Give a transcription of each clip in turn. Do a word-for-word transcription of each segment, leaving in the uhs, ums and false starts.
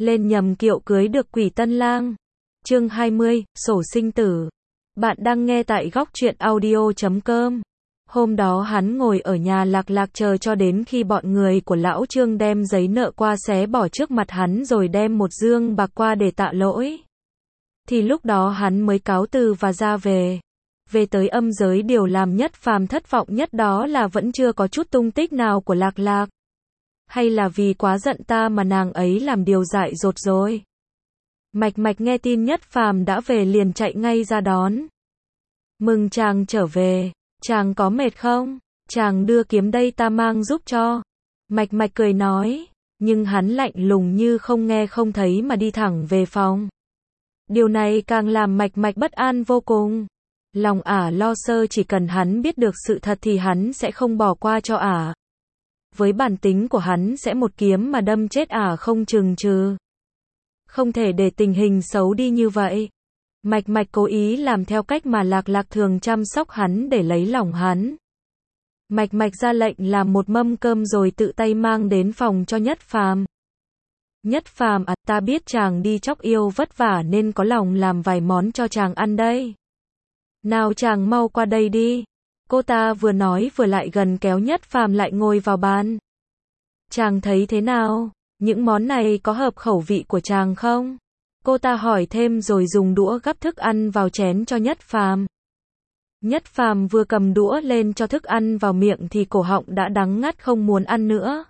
lên nhầm kiệu cưới được quỷ tân lang. Chương hai mươi, sổ sinh tử. Bạn đang nghe tại góc truyện audio chấm com. Hôm đó hắn ngồi ở nhà Lạc Lạc chờ cho đến khi bọn người của lão Trương đem giấy nợ qua xé bỏ trước mặt hắn rồi đem một dương bạc qua để tạ lỗi. Thì lúc đó hắn mới cáo từ và ra về. Về tới âm giới, điều làm Nhất Phàm thất vọng nhất đó là vẫn chưa có chút tung tích nào của Lạc Lạc. Hay là vì quá giận ta mà nàng ấy làm điều dại dột rồi. Mạch Mạch nghe tin Nhất Phàm đã về liền chạy ngay ra đón. Mừng chàng trở về, chàng có mệt không? Chàng đưa kiếm đây ta mang giúp cho. Mạch Mạch cười nói, nhưng hắn lạnh lùng như không nghe không thấy mà đi thẳng về phòng. Điều này càng làm Mạch Mạch bất an vô cùng. Lòng ả lo sơ, chỉ cần hắn biết được sự thật thì hắn sẽ không bỏ qua cho ả. Với bản tính của hắn sẽ một kiếm mà đâm chết ả không chừng chừ. Không thể để tình hình xấu đi như vậy. Mạch Mạch cố ý làm theo cách mà Lạc Lạc thường chăm sóc hắn để lấy lòng hắn. Mạch Mạch ra lệnh làm một mâm cơm rồi tự tay mang đến phòng cho Nhất Phàm. Nhất Phàm à, ta biết chàng đi chóc yêu vất vả nên có lòng làm vài món cho chàng ăn đây. Nào chàng mau qua đây đi. Cô ta vừa nói vừa lại gần kéo Nhất Phàm lại ngồi vào bàn. Chàng thấy thế nào? Những món này có hợp khẩu vị của chàng không? Cô ta hỏi thêm rồi dùng đũa gắp thức ăn vào chén cho Nhất Phàm. Nhất Phàm vừa cầm đũa lên cho thức ăn vào miệng thì cổ họng đã đắng ngắt không muốn ăn nữa.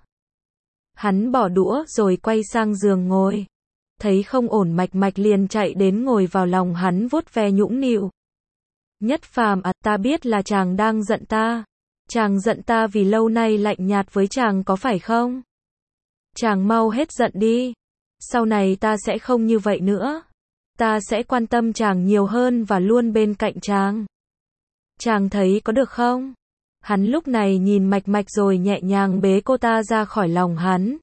Hắn bỏ đũa rồi quay sang giường ngồi. Thấy không ổn, Mạch Mạch liền chạy đến ngồi vào lòng hắn vuốt ve nhũng nịu. Nhất Phàm à, ta biết là chàng đang giận ta. Chàng giận ta vì lâu nay lạnh nhạt với chàng có phải không? Chàng mau hết giận đi. Sau này ta sẽ không như vậy nữa. Ta sẽ quan tâm chàng nhiều hơn và luôn bên cạnh chàng. Chàng thấy có được không? Hắn lúc này nhìn Mạch Mạch rồi nhẹ nhàng bế cô ta ra khỏi lòng hắn.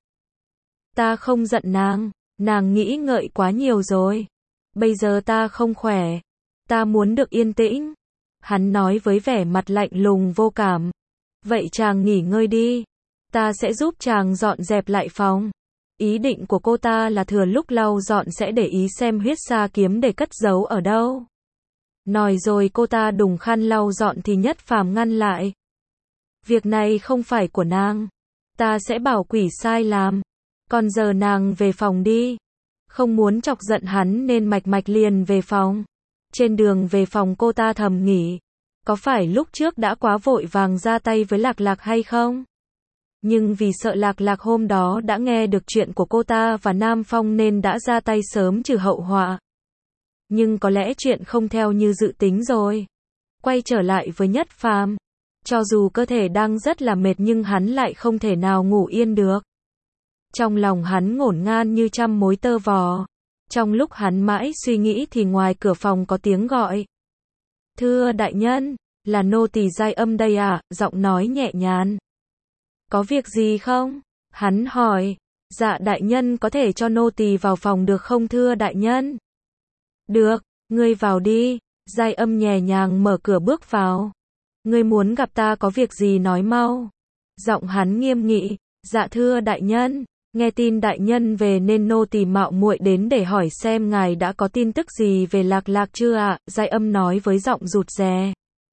Ta không giận nàng. Nàng nghĩ ngợi quá nhiều rồi. Bây giờ ta không khỏe. Ta muốn được yên tĩnh. Hắn nói với vẻ mặt lạnh lùng vô cảm. Vậy chàng nghỉ ngơi đi. Ta sẽ giúp chàng dọn dẹp lại phòng. Ý định của cô ta là thừa lúc lau dọn sẽ để ý xem huyết sa kiếm để cất giấu ở đâu. Nói rồi cô ta đùng khăn lau dọn thì Nhất Phàm ngăn lại. Việc này không phải của nàng. Ta sẽ bảo quỷ sai làm. Còn giờ nàng về phòng đi. Không muốn chọc giận hắn nên Mạch Mạch liền về phòng. Trên đường về phòng cô ta thầm nghĩ. Có phải lúc trước đã quá vội vàng ra tay với Lạc Lạc hay không? Nhưng vì sợ Lạc Lạc hôm đó đã nghe được chuyện của cô ta và Nam Phong nên đã ra tay sớm trừ hậu họa. Nhưng có lẽ chuyện không theo như dự tính rồi. Quay trở lại với Nhất Phàm. Cho dù cơ thể đang rất là mệt nhưng hắn lại không thể nào ngủ yên được. Trong lòng hắn ngổn ngang như trăm mối tơ vò. Trong lúc hắn mãi suy nghĩ thì ngoài cửa phòng có tiếng gọi. Thưa đại nhân, là nô tỳ Giai Âm đây ạ, à? Giọng nói nhẹ nhàng. Có việc gì không? Hắn hỏi. Dạ đại nhân, có thể cho nô tỳ vào phòng được không thưa đại nhân? Được, ngươi vào đi. Giai Âm nhẹ nhàng mở cửa bước vào. Ngươi muốn gặp ta có việc gì nói mau. Giọng hắn nghiêm nghị. Dạ thưa đại nhân, nghe tin đại nhân về nên nô tỳ mạo muội đến để hỏi xem ngài đã có tin tức gì về Lạc Lạc chưa ạ? À? Giai Âm nói với giọng rụt rè.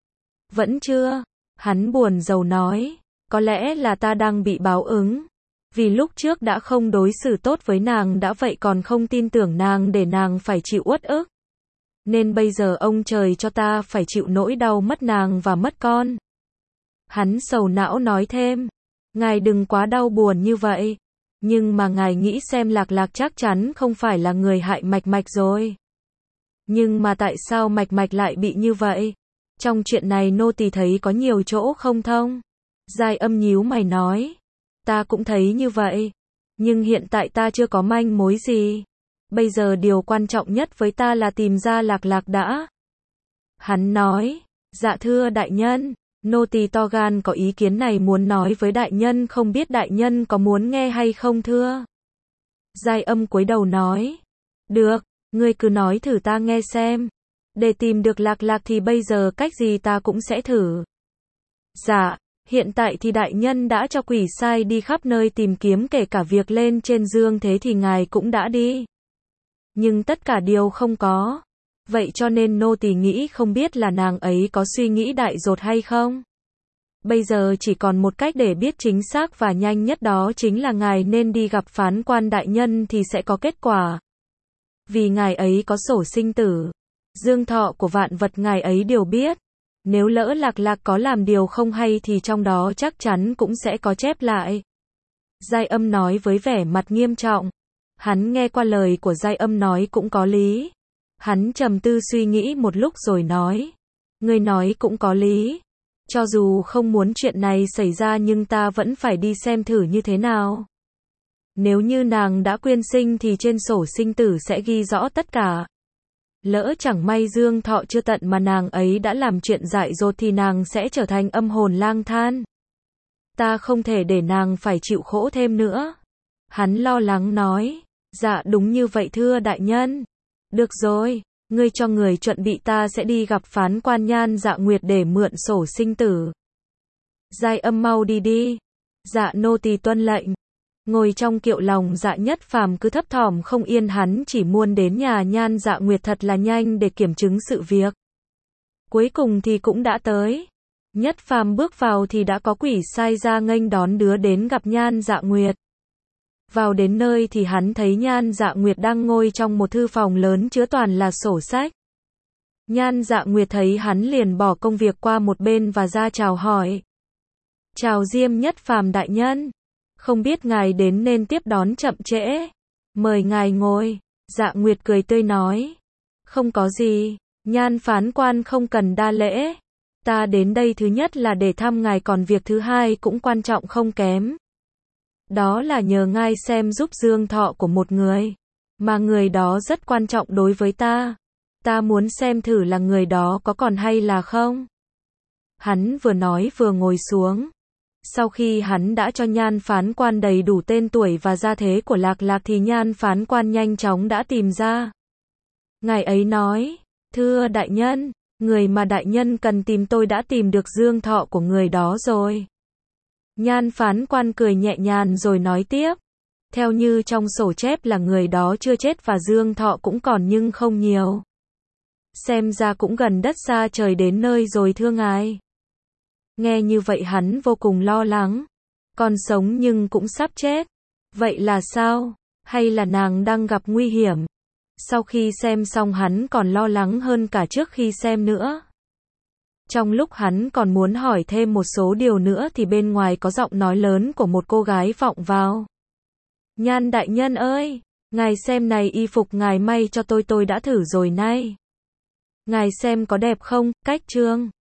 Vẫn chưa. Hắn buồn rầu nói. Có lẽ là ta đang bị báo ứng. Vì lúc trước đã không đối xử tốt với nàng đã vậy còn không tin tưởng nàng để nàng phải chịu uất ức. Nên bây giờ ông trời cho ta phải chịu nỗi đau mất nàng và mất con. Hắn sầu não nói thêm. Ngài đừng quá đau buồn như vậy. Nhưng mà ngài nghĩ xem, Lạc Lạc chắc chắn không phải là người hại Mạch Mạch rồi. Nhưng mà tại sao Mạch Mạch lại bị như vậy? Trong chuyện này nô tỳ thấy có nhiều chỗ không thông. Giai Âm nhíu mày nói. Ta cũng thấy như vậy. Nhưng hiện tại ta chưa có manh mối gì. Bây giờ điều quan trọng nhất với ta là tìm ra Lạc Lạc đã. Hắn nói. Dạ thưa đại nhân, nô tỳ to gan có ý kiến này muốn nói với đại nhân, không biết đại nhân có muốn nghe hay không thưa? Giai Âm cúi đầu nói. Được, ngươi cứ nói thử ta nghe xem. Để tìm được Lạc Lạc thì bây giờ cách gì ta cũng sẽ thử. Dạ, Hiện tại thì đại nhân đã cho quỷ sai đi khắp nơi tìm kiếm, kể cả việc lên trên dương thế thì ngài cũng đã đi. Nhưng tất cả đều không có. Vậy cho nên nô tỳ nghĩ không biết là nàng ấy có suy nghĩ dại dột hay không. Bây giờ chỉ còn một cách để biết chính xác và nhanh nhất, đó chính là ngài nên đi gặp phán quan đại nhân thì sẽ có kết quả. Vì ngài ấy có sổ sinh tử, dương thọ của vạn vật ngài ấy đều biết. Nếu lỡ Lạc Lạc có làm điều không hay thì trong đó chắc chắn cũng sẽ có chép lại. Giai Âm nói với vẻ mặt nghiêm trọng. Hắn nghe qua lời của Giai Âm nói cũng có lý. Hắn trầm tư suy nghĩ một lúc rồi nói. Ngươi nói cũng có lý. Cho dù không muốn chuyện này xảy ra nhưng ta vẫn phải đi xem thử như thế nào. Nếu như nàng đã quyên sinh thì trên sổ sinh tử sẽ ghi rõ tất cả. Lỡ chẳng may dương thọ chưa tận mà nàng ấy đã làm chuyện dại dột thì nàng sẽ trở thành âm hồn lang thang. Ta không thể để nàng phải chịu khổ thêm nữa. Hắn lo lắng nói. Dạ đúng như vậy thưa đại nhân. Được rồi, ngươi cho người chuẩn bị, ta sẽ đi gặp phán quan Nhan Dạ Nguyệt để mượn sổ sinh tử. Giai Âm mau đi đi. Dạ nô tỳ tuân lệnh. Ngồi trong kiệu lòng Dạ Nhất Phàm cứ thấp thỏm không yên, hắn chỉ muốn đến nhà Nhan Dạ Nguyệt thật là nhanh để kiểm chứng sự việc. Cuối cùng thì cũng đã tới. Nhất Phàm bước vào thì đã có quỷ sai ra nghênh đón đứa đến gặp Nhan Dạ Nguyệt. Vào đến nơi thì hắn thấy Nhan Dạ Nguyệt đang ngồi trong một thư phòng lớn chứa toàn là sổ sách. Nhan Dạ Nguyệt thấy hắn liền bỏ công việc qua một bên và ra chào hỏi. Chào Diêm Nhất Phàm đại nhân. Không biết ngài đến nên tiếp đón chậm trễ. Mời ngài ngồi. Dạ Nguyệt cười tươi nói. Không có gì. Nhan phán quan không cần đa lễ. Ta đến đây thứ nhất là để thăm ngài, còn việc thứ hai cũng quan trọng không kém. Đó là nhờ ngài xem giúp dương thọ của một người. Mà người đó rất quan trọng đối với ta. Ta muốn xem thử là người đó có còn hay là không. Hắn vừa nói vừa ngồi xuống. Sau khi hắn đã cho Nhan phán quan đầy đủ tên tuổi và gia thế của Lạc Lạc thì Nhan phán quan nhanh chóng đã tìm ra. Ngài ấy nói, thưa đại nhân, người mà đại nhân cần tìm tôi đã tìm được dương thọ của người đó rồi. Nhan phán quan cười nhẹ nhàng rồi nói tiếp. Theo như trong sổ chép là người đó chưa chết và dương thọ cũng còn nhưng không nhiều. Xem ra cũng gần đất xa trời đến nơi rồi thưa ngài. Nghe như vậy hắn vô cùng lo lắng. Còn sống nhưng cũng sắp chết. Vậy là sao? Hay là nàng đang gặp nguy hiểm? Sau khi xem xong hắn còn lo lắng hơn cả trước khi xem nữa. Trong lúc hắn còn muốn hỏi thêm một số điều nữa thì bên ngoài có giọng nói lớn của một cô gái vọng vào. Nhan đại nhân ơi! Ngài xem này, y phục ngài may cho tôi tôi đã thử rồi này. Ngài xem có đẹp không? Cách trương.